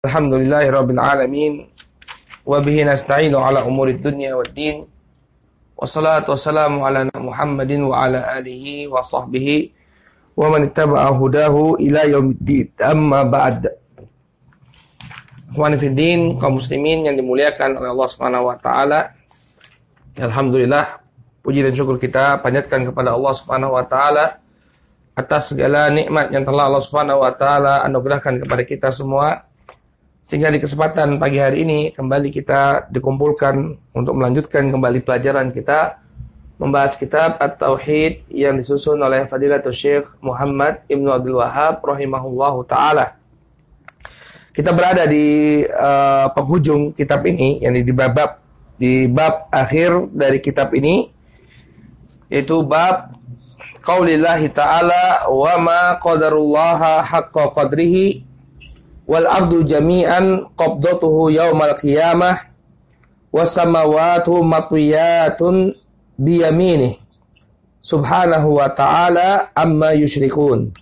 Alhamdulillahirabbil alamin wa bihi nasta'inu ala umurid dunya waddin. Wassalatu wassalamu ala Muhammadin wa ala alihi wa sahbihi wa man ittaba'a hudahu ila yaumiddin. Amma ba'd. Ikhwani fid din, kaum muslimin yang dimuliakan oleh Allah Subhanahu wa taala. Alhamdulillah, puji dan syukur kita panjatkan kepada Allah Subhanahu wa taala atas segala nikmat yang telah Allah Subhanahu wa taala anugerahkan kepada kita semua. Sehingga di kesempatan pagi hari ini kembali kita dikumpulkan untuk melanjutkan kembali pelajaran kita membahas kitab At-Tauhid yang disusun oleh Fadilatul Syekh Muhammad Ibnu Abdul Wahhab rahimahullahu taala. Kita berada di penghujung kitab ini, yakni di bab akhir dari kitab ini, yaitu bab qaulillahi ta'ala wa ma qadarullaha haqqa qadrihi wal ardu jami'an qabdatuhu yaumal qiyamah was samawati matwiyatun biyaminih subhanahu wa ta'ala amma yusyrikun.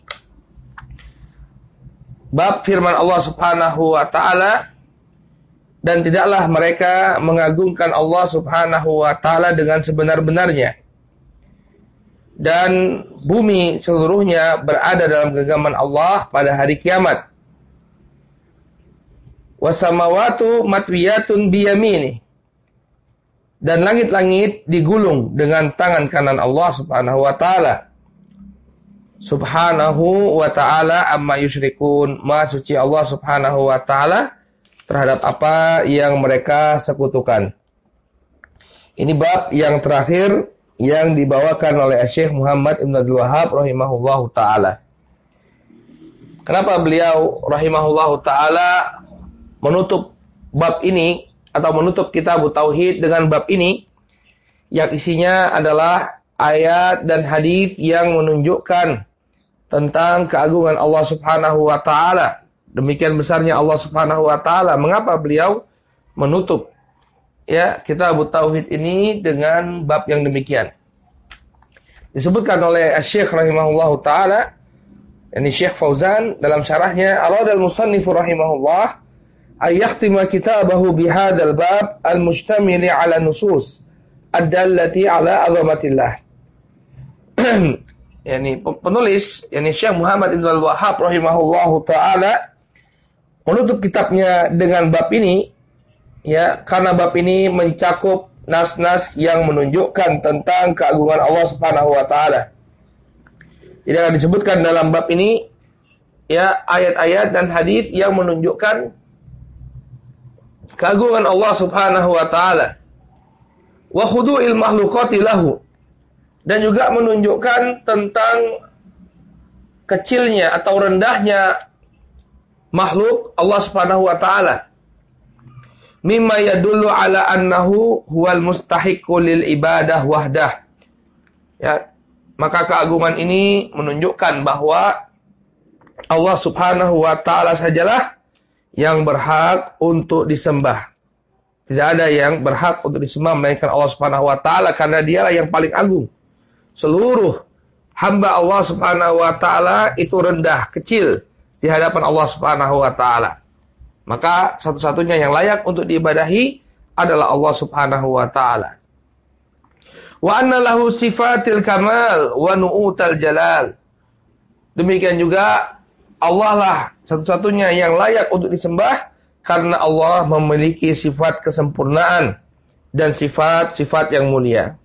Bab firman Allah Subhanahu wa ta'ala, dan tidaklah mereka mengagungkan Allah Subhanahu wa ta'ala dengan sebenar-benarnya, dan bumi seluruhnya berada dalam genggaman Allah pada hari kiamat. Wasamawatu matwiyatun biyamini, dan langit-langit digulung dengan tangan kanan Allah Subhanahu wa ta'ala. Subhanahu wa ta'ala amma yusyrikun, maha suci Allah Subhanahu wa ta'ala terhadap apa yang mereka sekutukan. Ini bab yang terakhir yang dibawakan oleh Syekh Muhammad Ibnu Abdul Wahhab rahimahullahu ta'ala. Kenapa beliau rahimahullahu ta'ala menutup bab ini atau menutup kitab Tauhid dengan bab ini yang isinya adalah ayat dan hadis yang menunjukkan tentang keagungan Allah Subhanahu wa taala. Demikian besarnya Allah Subhanahu wa taala. Mengapa beliau menutup kitab Tauhid ini dengan bab yang demikian? Disebutkan oleh Syekh rahimahullahu taala, yakni Syekh Fauzan dalam syarahnya, aradal musannifu rahimahullah ayakhtima kitabahu bihadzal bab al-mustamili ala nusus ad-dallati ala azamatillah. Yani penulis, yani Syekh Muhammad Ibnu Abdul Wahhab rahimahullahu taala menutup kitabnya dengan bab ini, karena bab ini mencakup nas-nas yang menunjukkan tentang keagungan Allah Subhanahu wa taala. Jadi akan disebutkan dalam bab ini ayat-ayat dan hadis yang menunjukkan keagungan Allah Subhanahu wa taala. Wa khudu'il makhluqati lahu, dan juga menunjukkan tentang kecilnya atau rendahnya makhluk Allah Subhanahu wa taala. Mimma yadullu ala annahu huwal mustahiqqu lil ibadah wahdah. Maka keagungan ini menunjukkan bahwa Allah Subhanahu wa taala sajalah yang berhak untuk disembah. Tidak ada yang berhak untuk disembah melainkan Allah Subhanahu wa taala, karena dialah yang paling agung. Seluruh hamba Allah Subhanahu wa taala itu rendah, kecil di hadapan Allah Subhanahu wa taala. Maka satu-satunya yang layak untuk diibadahi adalah Allah Subhanahu wa taala. Wa anna lahu sifatil kamal wa nu'utal jalal. Demikian juga Allah lah satu-satunya yang layak untuk disembah, karena Allah memiliki sifat kesempurnaan dan sifat-sifat yang mulia.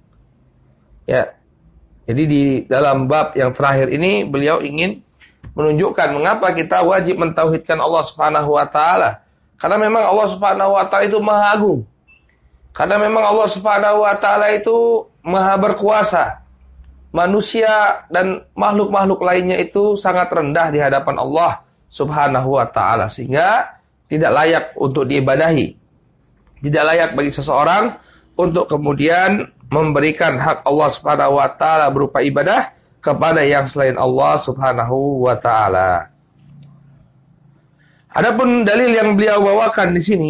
Jadi di dalam bab yang terakhir ini beliau ingin menunjukkan mengapa kita wajib mentauhidkan Allah Subhanahu wa taala. Karena memang Allah Subhanahu wa taala itu maha agung. Karena memang Allah Subhanahu wa taala itu maha berkuasa. Manusia dan makhluk-makhluk lainnya itu sangat rendah di hadapan Allah Subhanahu wa ta'ala, sehingga tidak layak untuk diibadahi. Tidak layak bagi seseorang untuk kemudian memberikan hak Allah Subhanahu wa ta'ala berupa ibadah kepada yang selain Allah Subhanahu wa ta'ala. Adapun dalil yang beliau bawakan di sini,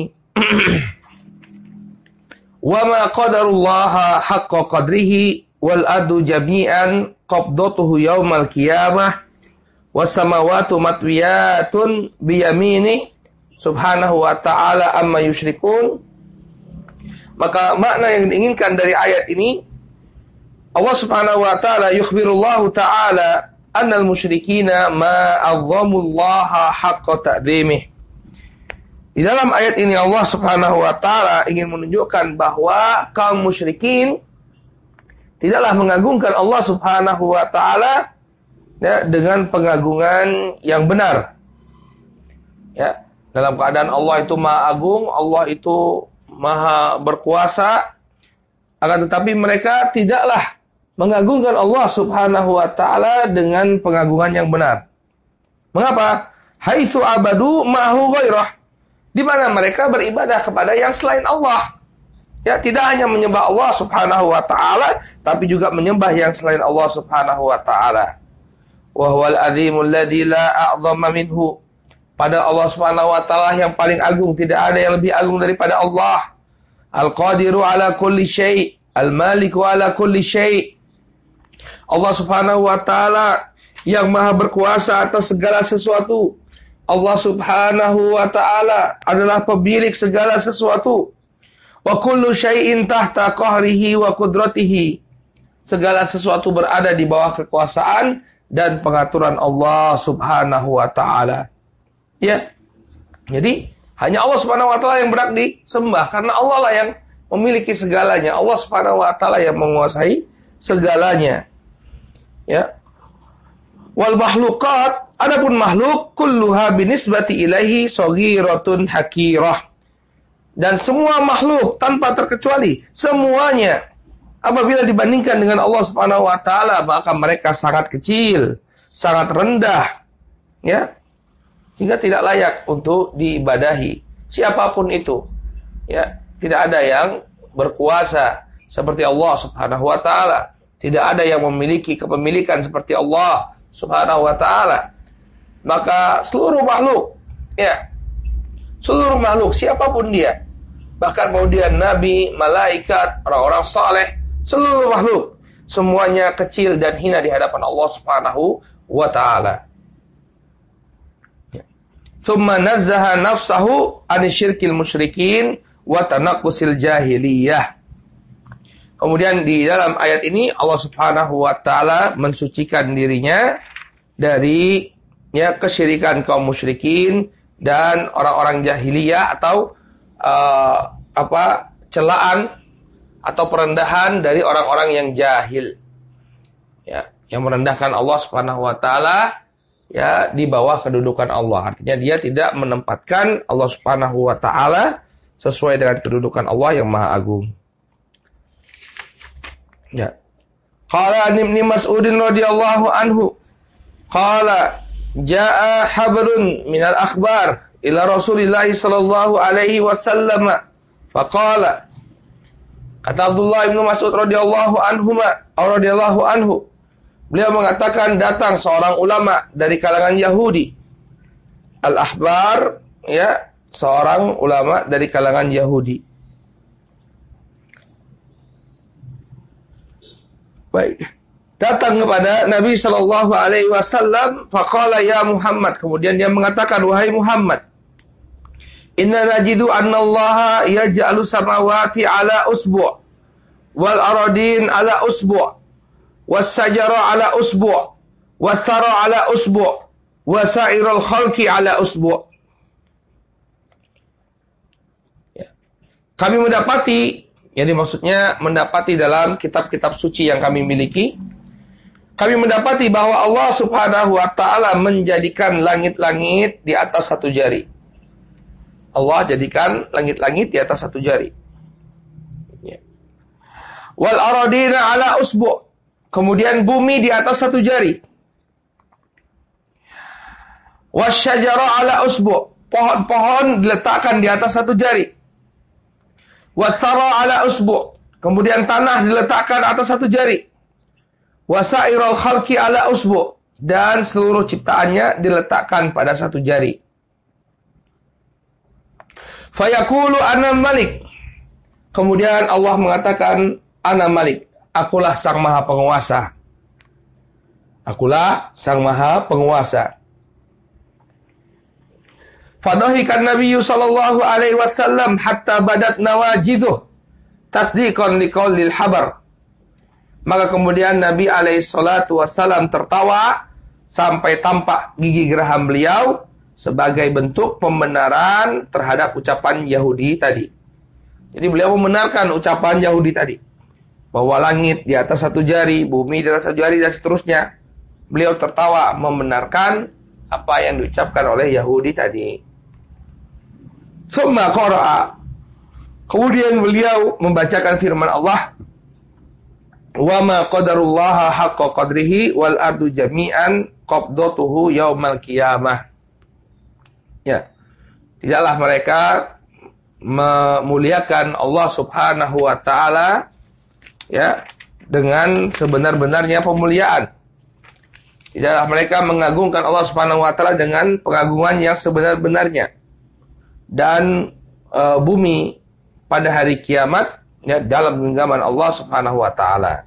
wa ma qadarullaha haqqa qadrihi wal ardu jami'an qabdatuhu yaumal qiyamah was samawati matwiyatun biyaminih subhanahu wa ta'ala amma yusyrikun. Maka makna yang diinginkan dari ayat ini, Allah subhanahu wa ta'ala yukhbirullahu ta'ala annal musyrikina ma'azzamullaha haqqa ta'zimih. Di dalam ayat ini Allah subhanahu wa ta'ala ingin menunjukkan bahwa kaum musyrikin tidaklah mengagungkan Allah subhanahu wa ta'ala ya, dengan pengagungan yang benar. Ya, dalam keadaan Allah itu maha agung, Allah itu maha berkuasa, akan tetapi mereka tidaklah mengagungkan Allah subhanahu wa ta'ala dengan pengagungan yang benar. Mengapa? Haitsu abadu ma'hu ghairah. Di mana mereka beribadah kepada yang selain Allah. Ya, tidak hanya menyembah Allah subhanahu wa ta'ala, tapi juga menyembah yang selain Allah subhanahu wa ta'ala. Wa huwal azimul ladzi la a'zama minhu. Pada Allah subhanahu wa ta'ala yang paling agung, tidak ada yang lebih agung daripada Allah. Al-qadiru ala kulli syai', al-maliku ala kulli syai'. Allah subhanahu wa ta'ala yang maha berkuasa atas segala sesuatu. Allah subhanahu wa ta'ala adalah pemilik segala sesuatu. Wa kullu syai'in tahta qahrihi wa qudratihi. Segala sesuatu berada di bawah kekuasaan dan pengaturan Allah subhanahu wa ta'ala. Ya. Jadi, hanya Allah subhanahu wa ta'ala yang berhak disembah. Karena Allah lah yang memiliki segalanya. Allah subhanahu wa ta'ala yang menguasai segalanya. Ya. Wal makhluqat, adapun makhluk kulluha binisbati ilaihi saghiratun hakirah. Dan semua makhluk tanpa terkecuali, semuanya apabila dibandingkan dengan Allah Subhanahu wa taala, maka mereka sangat kecil, sangat rendah, ya. Hingga tidak layak untuk diibadahi. Siapapun itu, ya, tidak ada yang berkuasa seperti Allah Subhanahu wa taala. Tidak ada yang memiliki kepemilikan seperti Allah Subhanahu wa ta'ala. Maka seluruh makhluk, ya, seluruh makhluk siapapun dia, bahkan mau dia nabi, malaikat, orang-orang saleh, seluruh makhluk semuanya kecil dan hina di hadapan Allah Subhanahu wa ta'ala. Tsumma nazzaha nafsahu anisyirkil musyrikin wa tanaqqusil jahiliyah. Kemudian di dalam ayat ini Allah Subhanahu wa ta'ala mensucikan dirinya dari ya kesyirikan kaum musyrikin dan orang-orang jahiliyah atau celaan atau perendahan dari orang-orang yang jahil. Ya, yang merendahkan Allah Subhanahu wa ta'ala ya di bawah kedudukan Allah. Artinya dia tidak menempatkan Allah Subhanahu wa ta'ala sesuai dengan kedudukan Allah yang Maha Agung. Ya. Qala Ibnu Mas'udin radhiyallahu anhu qala jaa habrun minal akhbar ila Rasulillah sallallahu alaihi wasallam faqala, kata Abdullah Ibnu Mas'ud radhiyallahu anhu, beliau mengatakan datang seorang ulama dari kalangan Yahudi. Al-ahbar, ya, seorang ulama dari kalangan Yahudi. Baik. Datang kepada Nabi sallallahu alaihi wasallam, faqala ya Muhammad, kemudian dia mengatakan, wahai Muhammad, inna najidu anna Allah yaj'alu samawati ala usbu' wal aradin ala usbu' was sajara ala usbu' was thara ala usbu' wa sa'irul khalqi ala usbu'. Ya. Kami mendapati, jadi maksudnya mendapati dalam kitab-kitab suci yang kami miliki, kami mendapati bahwa Allah Subhanahu wa ta'ala menjadikan langit-langit di atas satu jari. Allah jadikan langit-langit di atas satu jari. Ya. Wal aradina ala usbu'. Kemudian bumi di atas satu jari. Wasyajara ala usbu'. Pohon-pohon diletakkan di atas satu jari. Wathara ala usbu'. Kemudian tanah diletakkan atas satu jari. Wasairul khalqi ala usbu'. Dan seluruh ciptaannya diletakkan pada satu jari. Fayaqulu ana malik. Kemudian Allah mengatakan ana malik. Akulah sang maha penguasa. Akulah sang maha penguasa. Fadahikan Nabi sallallahu alaihi wasallam hatta badat nawajidhuh tasdiqan liqaulil habar. Maka kemudian Nabi alaihi salatu wasallam tertawa sampai tampak gigi geraham beliau sebagai bentuk pembenaran terhadap ucapan Yahudi tadi. Jadi beliau membenarkan ucapan Yahudi tadi, bahwa langit di atas satu jari, bumi di atas satu jari, dan seterusnya. Beliau tertawa membenarkan apa yang diucapkan oleh Yahudi tadi. Tsumma qara'a. Kemudian beliau membacakan firman Allah, "Wa ma qadarullaha haqqa qadrihi wal ardu jami'an qabdatuhu yaumal qiyamah." Ya. Tidaklah mereka memuliakan Allah Subhanahu wa taala ya dengan sebenar-benarnya pemuliaan. Tidaklah mereka mengagungkan Allah Subhanahu wa taala dengan pengagungan yang sebenar-benarnya. Dan bumi pada hari kiamat ya dalam genggaman Allah Subhanahu wa taala.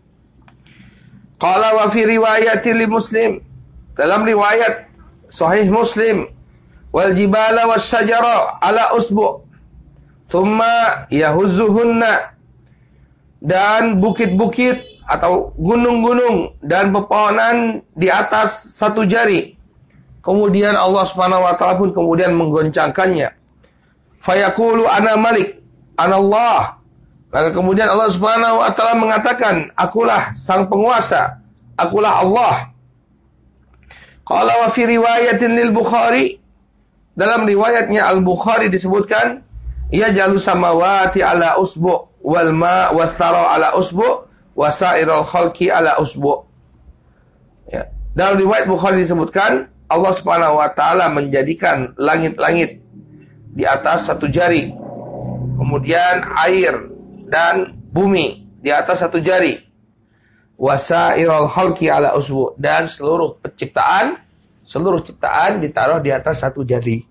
Qala wa fi riwayati li Muslim, dalam riwayat sahih Muslim, wal jibala was syajara ala usbu' thumma yahuzzuhunna, dan bukit-bukit atau gunung-gunung dan pepohonan di atas satu jari. Kemudian Allah Subhanahu wa taala pun kemudian menggoncangkannya. Fayaqulu ana malik, ana Allah. Maka kemudian Allah Subhanahu wa taala mengatakan, akulah sang penguasa, akulah Allah. Qala wa fi riwayatin lil Bukhari, dalam riwayatnya Al-Bukhari disebutkan, yajalu samawati ala usbu' wal ma' was thara ala usbu' wa sa'irul khalqi ala usbu'. Ya. Dalam riwayat Bukhari disebutkan, Allah Subhanahu wa taala menjadikan langit-langit di atas satu jari. Kemudian air dan bumi di atas satu jari. Wa sa'irul khalqi ala usbu', dan seluruh ciptaan ditaruh di atas satu jari.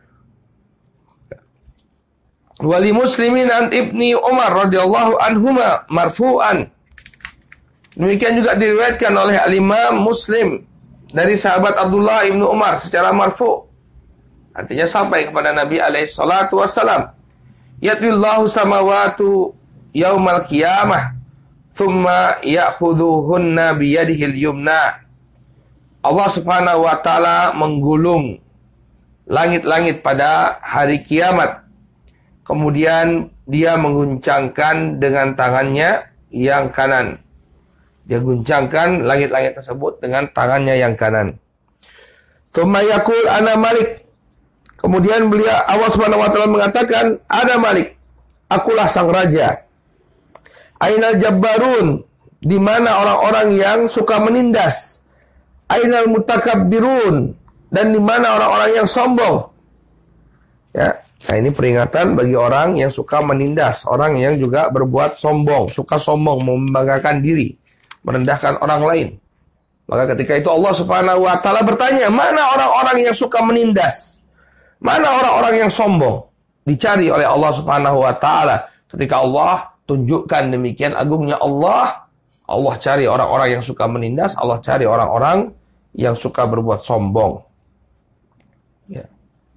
Wali Muslimin an Ibni Umar radhiyallahu anhuma marfu'an. Demikian juga diriwayatkan oleh Al-Imam Muslim dari sahabat Abdullah ibnu Umar secara marfu'. Artinya sampai kepada Nabi alaihi salatu wassalam. Yatwillahu samawatu yaumal qiyamah thumma ya'khudhuhunna biyadihil yumna. Allah Subhanahu wa taala menggulung langit-langit pada hari kiamat. Kemudian dia mengguncangkan dengan tangannya yang kanan. Dia guncangkan langit-langit tersebut dengan tangannya yang kanan. Tsumma yaqul ana malik. Kemudian beliau Allah Subhanahu wa taala mengatakan, ana malik, akulah sang raja. Ainal jabbarun, di mana orang-orang yang suka menindas. Ainal mutakabbirun, dan di mana orang-orang yang sombong. Ya. Nah, ini peringatan bagi orang yang suka menindas, orang yang juga berbuat sombong, suka sombong, membanggakan diri, merendahkan orang lain. Maka ketika itu Allah Subhanahu wa taala bertanya, mana orang-orang yang suka menindas? Mana orang-orang yang sombong? Dicari oleh Allah Subhanahu wa taala. Ketika Allah tunjukkan demikian agungnya Allah, Allah cari orang-orang yang suka menindas, Allah cari orang-orang yang suka berbuat sombong. Ya.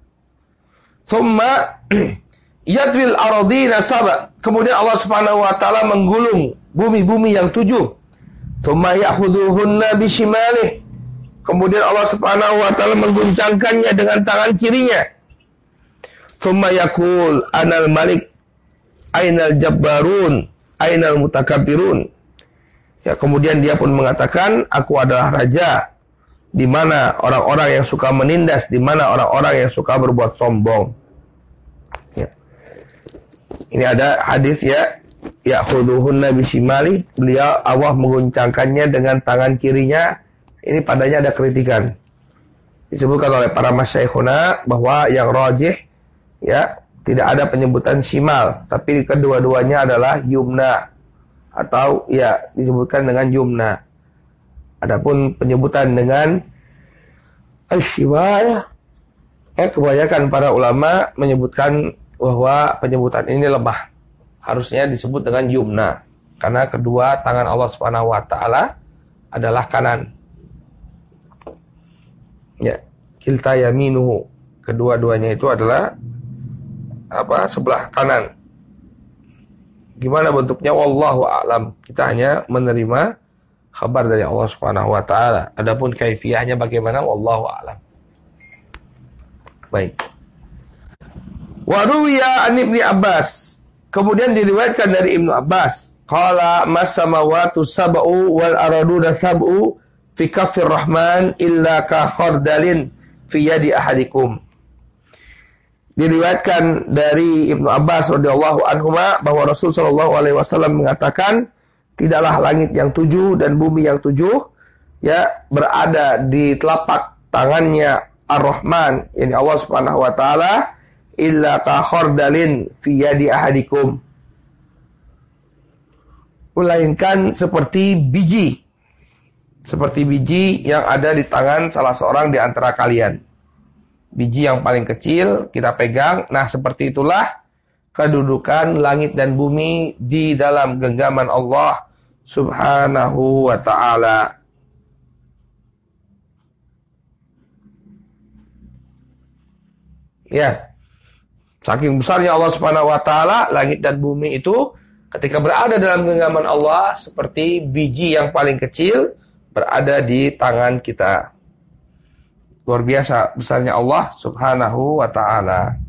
Thumma yatwil aradina sab'a. Kemudian Allah Subhanahu wa taala menggulung bumi-bumi yang 7. Thumma ya'khudhuhunna bishimalih. Kemudian Allah Subhanahu wa taala mengguncangkannya dengan tangan kirinya. Thumma yaqul anal malik ainal jabbarun ainal mutakabbirun. Ya, kemudian dia pun mengatakan, aku adalah raja. Di mana orang-orang yang suka menindas, di mana orang-orang yang suka berbuat sombong. Ya. Ini ada hadis ya, ya'khudhuhunna bisimali, beliau Allah mengguncangkannya dengan tangan kirinya. Ini padanya ada kritikan. Disebutkan oleh para masyayikhuna bahwa yang rajih ya, tidak ada penyebutan shimal, tapi kedua-duanya adalah yumna, atau ya disebutkan dengan yumna. Adapun penyebutan dengan asy-shimal, kebanyakan para ulama menyebutkan bahwa penyebutan ini lemah. Harusnya disebut dengan yumna, karena kedua tangan Allah Subhanahu wa taala adalah kanan. Ya, kilta yaminuhu. Kedua-duanya itu adalah sebelah kanan. Gimana bentuknya wallahu a'lam. Kita hanya menerima kabar dari Allah Subhanahu wa taala. Adapun kaifiyahnya bagaimana wallahu a'lam. Baik. Wa ruwiya an Ibnu Abbas. Kemudian diriwayatkan dari Ibnu Abbas, qala mas-samawati sab'u wal arduna sab'u fi kaffir rahman illa ka khardalin fi yadi ahadikum. Diriwayatkan dari Ibnu Abbas radhiyallahu anhuma bahwa Rasul sallallahu alaihi wasallam mengatakan, tidaklah langit yang 7 dan bumi yang 7 berada di telapak tangannya Ar-Rahman, yakni Allah Subhanahu wa taala, illa ka khardalin fi yadi ahadikum, melainkan seperti biji yang ada di tangan salah seorang di antara kalian. Biji yang paling kecil kita pegang. Nah, seperti itulah kedudukan langit dan bumi di dalam genggaman Allah Subhanahu wa ta'ala. Ya, saking besarnya Allah Subhanahu wa ta'ala, langit dan bumi itu ketika berada dalam genggaman Allah seperti biji yang paling kecil berada di tangan kita. Luar biasa besarnya Allah Subhanahu wa ta'ala.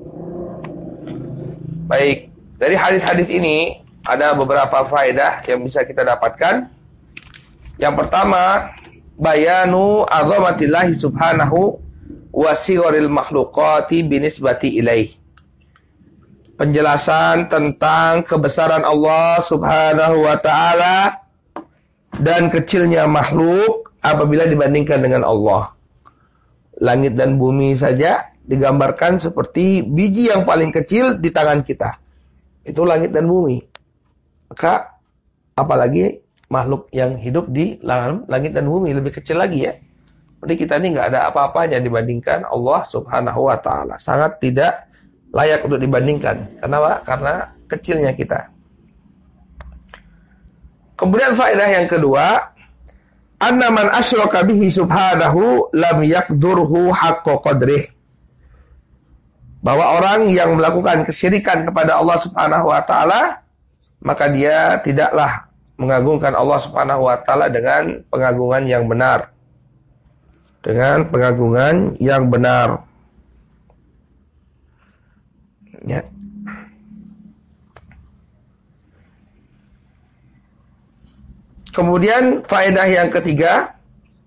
Baik, dari hadis-hadis ini ada beberapa faedah yang bisa kita dapatkan. Yang pertama, bayanu azamatillahi subhanahu wa sigharil makhluqati binisbati ilaih. Penjelasan tentang kebesaran Allah Subhanahu wa ta'ala dan kecilnya makhluk apabila dibandingkan dengan Allah. Langit dan bumi saja digambarkan seperti biji yang paling kecil di tangan kita. Itu langit dan bumi. Maka apalagi makhluk yang hidup di langit dan bumi, lebih kecil lagi ya. Jadi kita ini nggak ada apa-apanya dibandingkan Allah Subhanahu wa ta'ala. Sangat tidak layak untuk dibandingkan. Kenapa? Karena kecilnya kita. Kemudian faedah yang kedua, anna man asyraka bihi subhanahu lam yaqdurhu haqqa qadrih. Bahwa orang yang melakukan kesyirikan kepada Allah Subhanahu wa ta'ala, maka dia tidaklah mengagungkan Allah Subhanahu wa ta'ala dengan pengagungan yang benar. Dengan pengagungan yang benar. Ya. Kemudian faedah yang ketiga,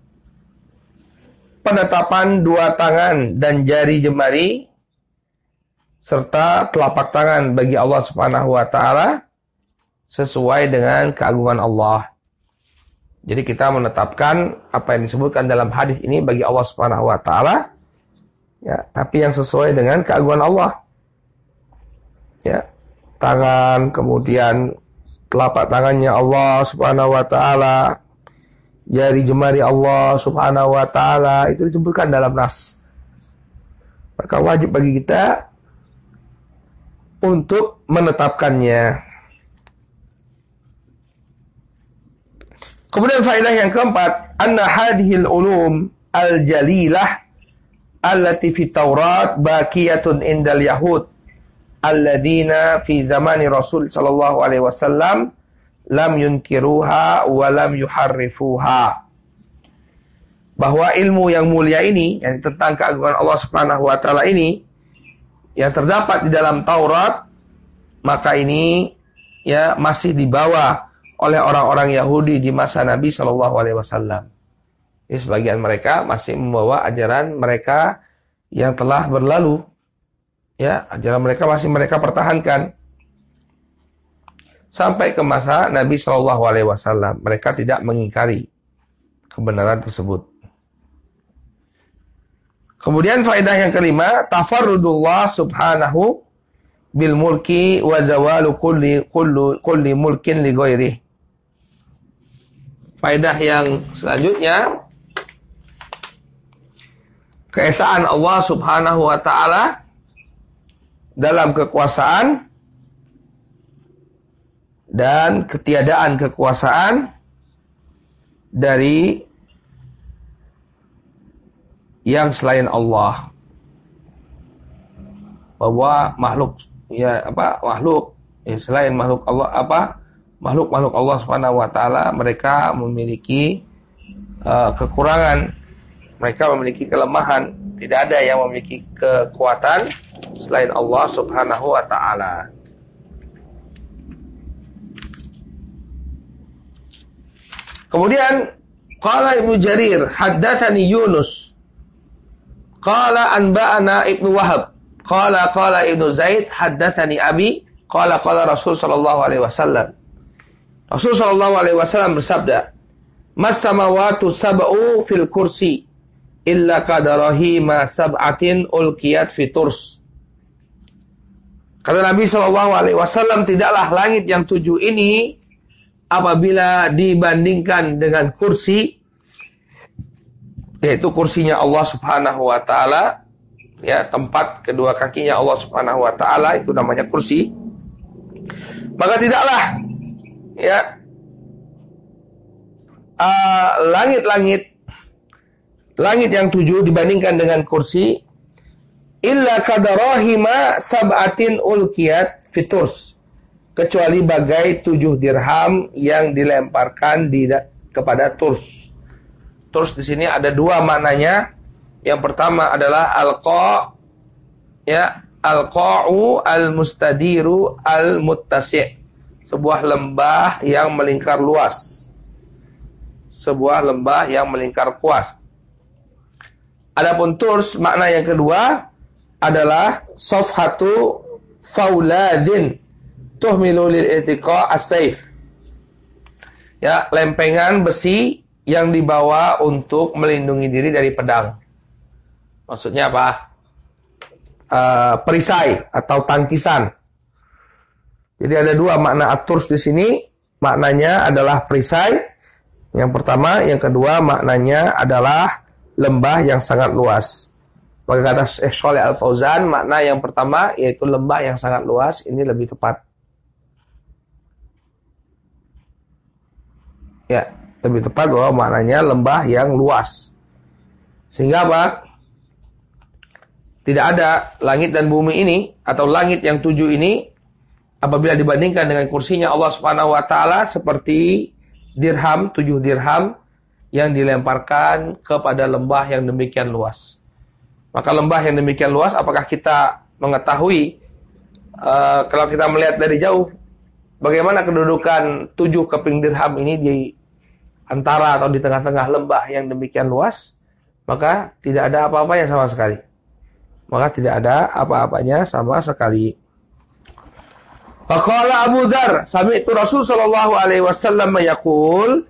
penetapan dua tangan dan jari jemari serta telapak tangan bagi Allah Subhanahu wa ta'ala sesuai dengan keagungan Allah. Jadi kita menetapkan apa yang disebutkan dalam hadis ini bagi Allah Subhanahu wa ta'ala, ya, tapi yang sesuai dengan keagungan Allah. Ya, tangan, kemudian telapak tangannya Allah Subhanahu wa ta'ala, jari jemari Allah Subhanahu wa ta'ala, itu disebutkan dalam nas. Maka wajib bagi kita untuk menetapkannya. Kemudian faedah yang keempat, anna hadhil ulum al-jalilah allati fi Taurat baqiyatun indal yahud alladzina fi zamani Rasul sallallahu alaihi wasallam lam yunkiruha wa lam yuharrifuha. Bahwa ilmu yang mulia ini, yang tentang keagungan Allah Subhanahu wa taala ini, yang terdapat di dalam Taurat, maka ini ya masih dibawa oleh orang-orang Yahudi di masa Nabi sallallahu alaihi wasallam. Jadi sebagian mereka masih membawa ajaran mereka yang telah berlalu. Ya, ajaran mereka masih mereka pertahankan sampai ke masa Nabi Shallallahu Alaihi Wasallam. Mereka tidak mengingkari kebenaran tersebut. Kemudian faedah yang kelima, tafarrudullah Subhanahu bil mulki wa zawalu kulli mulkin li ghairihi. Faedah yang selanjutnya, keesaan Allah Subhanahu wa taala dalam kekuasaan dan ketiadaan kekuasaan dari yang selain Allah. bahwa makhluk selain makhluk Allah makhluk Allah Subhanahu wa taala mereka memiliki kekurangan, mereka memiliki kelemahan, tidak ada yang memiliki kekuatan selain Allah Subhanahu wa taala. Kemudian qala Ibnu Jarir haddatsani Yunus qala anba'ana Ibnu Wahab qala Ibnu Zaid haddatsani Abi qala Rasul sallallahu alaihi wasallam. Rasul sallallahu alaihi wasallam bersabda, "Mas samawatu sab'u fil kursi illa qadarahi ma sab'atin ulqiyat fi turs." Kata Nabi sallallahu alaihi wasallam, tidaklah langit yang 7 ini apabila dibandingkan dengan kursi, yaitu kursinya Allah Subhanahu wa taala, ya, tempat kedua kakinya Allah Subhanahu wa taala, itu namanya kursi. Maka tidaklah ya langit yang 7 dibandingkan dengan kursi illa kadarahima sab'atin ulqiyat fiturs, kecuali bagai 7 dirham yang dilemparkan kepada turs. Turs di sini ada 2 maknanya. Yang pertama adalah al-qa'u al-mustadiru al-muttasi', sebuah lembah yang melingkar luas. Sebuah lembah yang melingkar luas. Adapun turs makna yang kedua adalah safhatu fauladin tuhmilu lil itiqa as-saif. Ya, lempengan besi yang dibawa untuk melindungi diri dari pedang. Maksudnya apa? Perisai atau tangkisan. Jadi ada 2 makna at-turs di sini. Maknanya adalah perisai. Yang pertama, yang kedua maknanya adalah lembah yang sangat luas. Maka kata Syekh Shalih Al-Fauzan, makna yang pertama yaitu lembah yang sangat luas, ini lebih tepat. Ya, lebih tepat bahwa maknanya lembah yang luas. Sehingga apa? Tidak ada langit dan bumi ini, atau langit yang 7 ini, apabila dibandingkan dengan kursinya Allah Subhanahu wa taala, seperti 7 dirham yang dilemparkan kepada lembah yang demikian luas. Maka lembah yang demikian luas, apakah kita mengetahui kalau kita melihat dari jauh bagaimana kedudukan 7 keping dirham ini di antara atau di tengah-tengah lembah yang demikian luas? Maka tidak ada apa-apanya sama sekali. Faqala Abu Dzar, sami'tu Rasul sallallahu alaihi wasallam yaqul,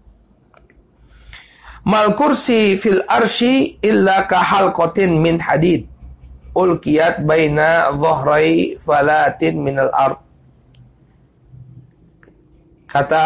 mal kursi fil arsy illa ka halqatin min hadid ulqiyat baina dhahrai falatin min al-ard. Kata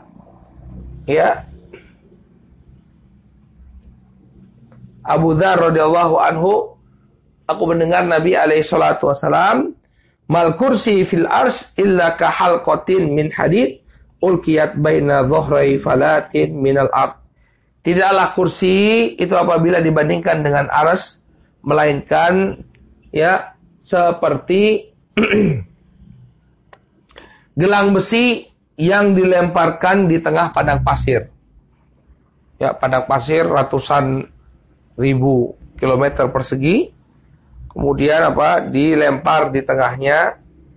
Abu Dzar radhiyallahu anhu, aku mendengar Nabi alaihi salatu wasalam, mal kursi fil arsy illa ka halqatin min hadid ulqiyat baina dhahrai falatin min al-ard. Tidaklah kursi itu apabila dibandingkan dengan arsy melainkan seperti gelang besi yang dilemparkan di tengah padang pasir. Ya, padang pasir ratusan ribu kilometer persegi. Kemudian dilempar di tengahnya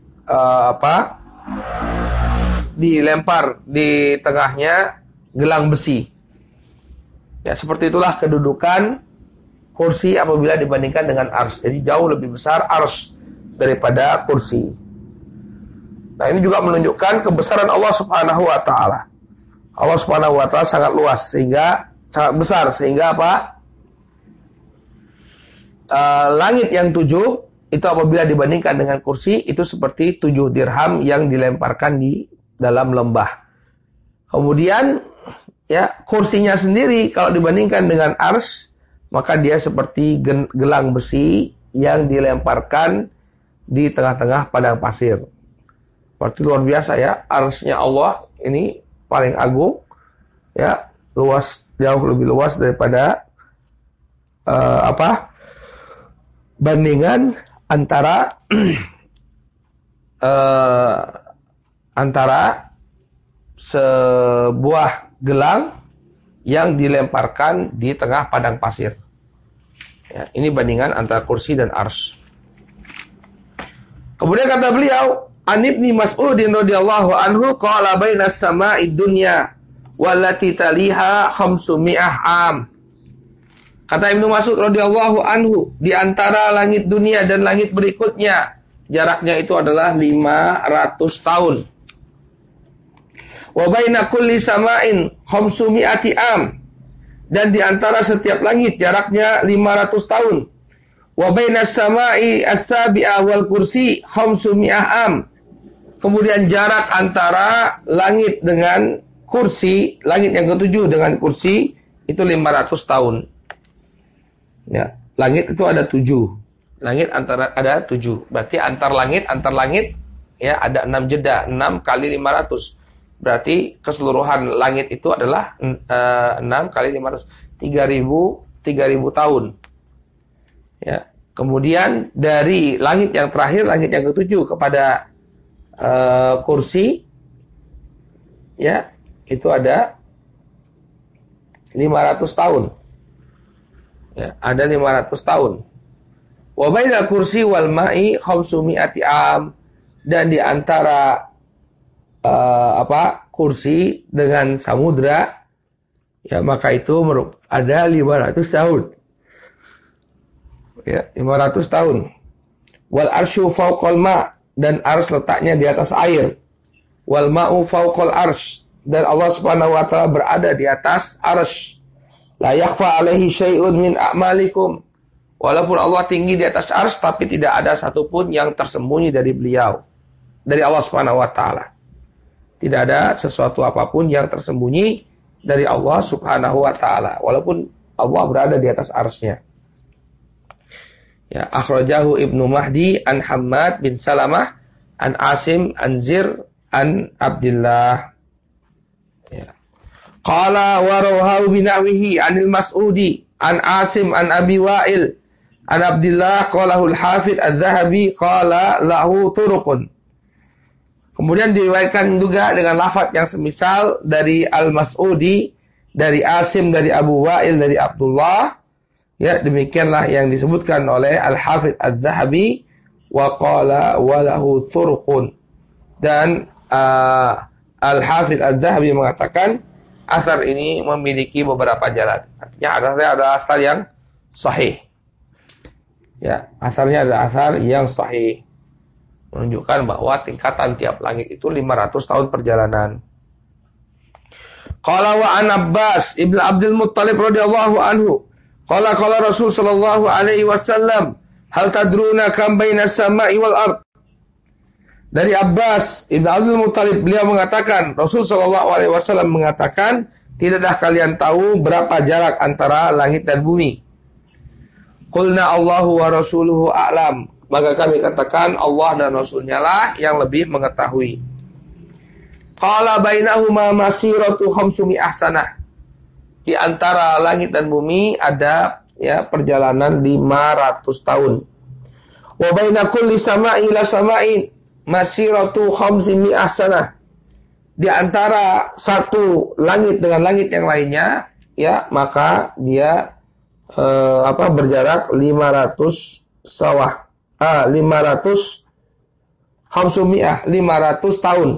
dilempar di tengahnya gelang besi. Ya, seperti itulah kedudukan kursi apabila dibandingkan dengan arsy. Jadi jauh lebih besar arsy daripada kursi. Nah, ini juga menunjukkan kebesaran Allah Subhanahu wa taala. Allah Subhanahu wa taala sangat luas, sehingga sangat besar, sehingga langit yang 7 itu apabila dibandingkan dengan kursi itu seperti 7 dirham yang dilemparkan di dalam lembah. Kemudian kursinya sendiri kalau dibandingkan dengan arsy, maka dia seperti gelang besi yang dilemparkan di tengah-tengah padang pasir. Berarti luar biasa ya, arsy-nya Allah ini paling agung, luas, jauh lebih luas daripada bandingan antara antara sebuah gelang yang dilemparkan di tengah padang pasir. Ya, ini bandingan antara kursi dan arsy. Kemudian kata beliau, An Ibni Mas'udin radhiyallahu anhu qala bainas sama'id dunya wallati taliha 500 am. Kata Ibnu Mas'ud radhiyallahu anhu, di antara langit dunia dan langit berikutnya jaraknya itu adalah 500 tahun. Wa baina kulli sama'in 500 am. Dan di antara setiap langit jaraknya 500 tahun. Wa bainas sama'i as-sabi'ah wal kursi 500 am. Kemudian jarak antara langit dengan kursi, langit yang ketujuh dengan kursi itu 500 tahun. Ya, langit itu ada 7. Langit ada 7. Berarti antar langit ya ada 6 jeda, 6 kali 500. Berarti keseluruhan langit itu adalah 6 kali 500, 3.000 tahun. Ya. Kemudian dari langit yang terakhir, langit yang ketujuh kepada kursi, ya itu ada 500 tahun. Ya, ada 500 tahun. Wa bainal kursi wal ma'i 500 am, dan di antara kursi dengan samudra, ya maka itu ada 500 tahun. Ya, 500 tahun. Wal arsyu fawqal ma', dan ars letaknya di atas air. Wal ma'u fawqal arsy, dan Allah Subhanahu wa taala berada di atas arsy. La yakhfa alaihi syai'un min a'malikum. Walaupun Allah tinggi di atas arsy, tapi tidak ada satupun yang tersembunyi dari beliau, dari Allah Subhanahu wa taala. Tidak ada sesuatu apapun yang tersembunyi dari Allah Subhanahu wa taala, walaupun Allah berada di atas arsy-Nya. Ya, akhrajahu Ibnu Mahdi an Hammad bin Salamah an Asim an Zir an Abdullah. Ya. Qala wa rawahu binahwihi anil Mas'udi an Asim an Abi Wa'il an Abdullah qalahu al-Hafidz adz-Dzahabi qala lahu turuqun. Kemudian diriwayatkan juga dengan lafaz yang semisal dari Al-Mas'udi, dari Asim, dari Abu Wa'il, dari Abdullah. Ya, demikianlah yang disebutkan oleh Al-Hafidz adz-Dzahabi, wa qala wa lahu turuqun. Dan Al-Hafidz adz-Dzahabi mengatakan asar ini memiliki beberapa jalan. Artinya asarnya adalah asar yang sahih. Ya, asarnya adalah asar yang sahih. Menunjukkan bahwa tingkatan tiap langit itu 500 tahun perjalanan. Qala wa an Abbas ibn Abdul Muttalib radhiyallahu anhu, qala Rasul sallallahu alaihi wasallam, hal tadruna kam bainas sama'i wal ard. Dari Abbas ibn Abdul Muttalib, beliau mengatakan, Rasul sallallahu alaihi wasallam mengatakan, tidakkah kalian tahu berapa jarak antara langit dan bumi? Qulna Allahu wa rasuluhu a'lam. Maka kami katakan Allah dan Rasulnya lah yang lebih mengetahui. Qala bainahuma masiratu 500 sanah. Di antara langit dan bumi ada ya perjalanan 500 tahun. Wa baina kulli sama'i ila sama'in masiratu 500 sanah. Di antara satu langit dengan langit yang lainnya, ya maka dia berjarak 500 sawah. 500 tahun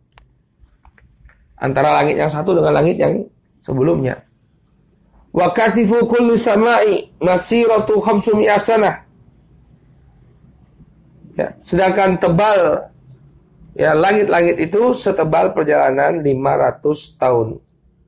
antara langit yang satu dengan langit yang sebelumnya. Wa kathifu kulli sama'i masiratu 500 sanah. Ya, sedangkan tebal ya langit-langit itu setebal perjalanan 500 tahun.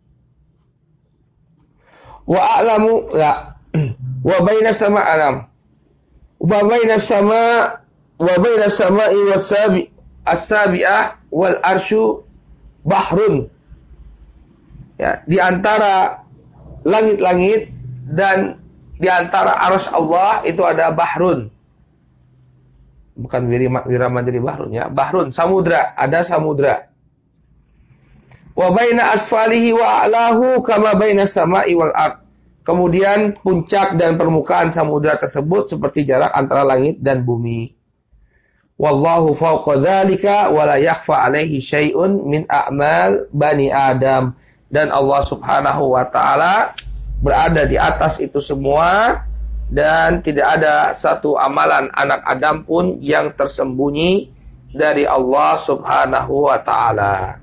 Wa a'lamu la wa baina sama alam. Wa bainas sama'i as-sabi'ah wal arsyu bahrun. Ya, di antara langit-langit dan di antara arsy Allah itu ada bahrun. Bukan wirama jadi bahrun ya, bahrun, samudra, ada samudra. Wa baina asfalihi wa a'lahu kama bainas sama'i wal ard. Kemudian puncak dan permukaan samudra tersebut seperti jarak antara langit dan bumi. Wallahu fawqa dzalika wa la yakhfa 'alaihi syai'un min a'mal bani Adam. Dan Allah Subhanahu wa taala berada di atas itu semua dan tidak ada satu amalan anak Adam pun yang tersembunyi dari Allah Subhanahu wa taala.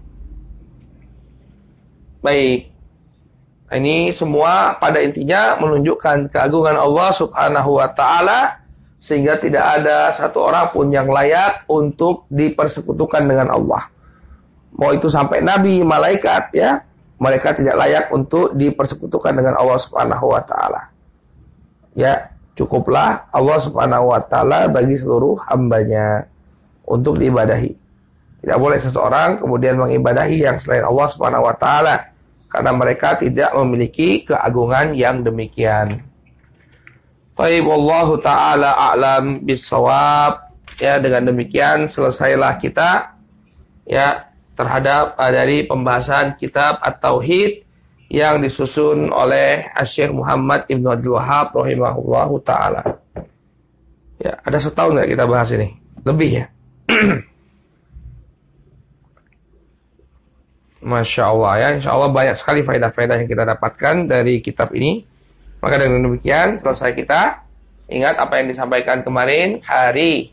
Baik. Ini semua pada intinya menunjukkan keagungan Allah Subhanahu wa taala sehingga tidak ada satu orang pun yang layak untuk dipersekutukan dengan Allah. Mau itu sampai nabi, malaikat ya, mereka tidak layak untuk dipersekutukan dengan Allah Subhanahu wa taala. Ya, cukuplah Allah Subhanahu wa taala bagi seluruh hambanya untuk diibadahi. Tidak boleh seseorang kemudian mengibadahi yang selain Allah Subhanahu wa taala karena mereka tidak memiliki keagungan yang demikian. Baik, wallahu taala a'lam bissawab. Ya, dengan demikian selesailah kita ya terhadap dari pembahasan kitab At-Tauhid yang disusun oleh Syekh Muhammad Ibnu Abdul Wahhab rahimahullahu taala. Ya, ada setahun enggak kita bahas ini? Lebih ya. Masya Allah ya, insya Allah banyak sekali faedah-faedah yang kita dapatkan dari kitab ini. Maka dengan demikian selesai kita. Ingat apa yang disampaikan kemarin, hari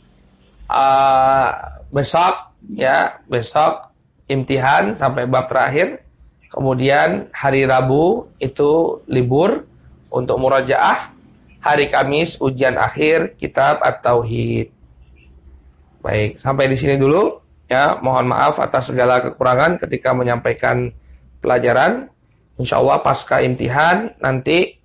besok ya, besok imtihan sampai bab terakhir. Kemudian hari Rabu itu libur untuk murajaah. Hari Kamis ujian akhir kitab At-Tauhid. Baik, sampai di sini dulu. Ya, mohon maaf atas segala kekurangan ketika menyampaikan pelajaran. Insyaallah pasca imtihan nanti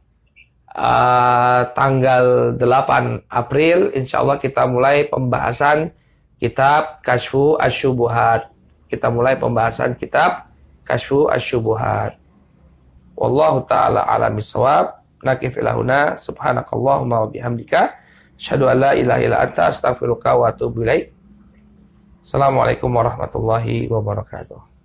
tanggal 8 April insyaallah kita mulai pembahasan kitab Kasyfu Asy-Syubuhat. Kita mulai pembahasan kitab Kasyfu Asy-Syubuhat. Wallahu taala a'lam bissawab. Nakif ilahuna subhanakallahumma wa bihamdika asyhadu an la ilaha illa anta astaghfiruka wa atubu ilaik. Assalamualaikum warahmatullahi wabarakatuh.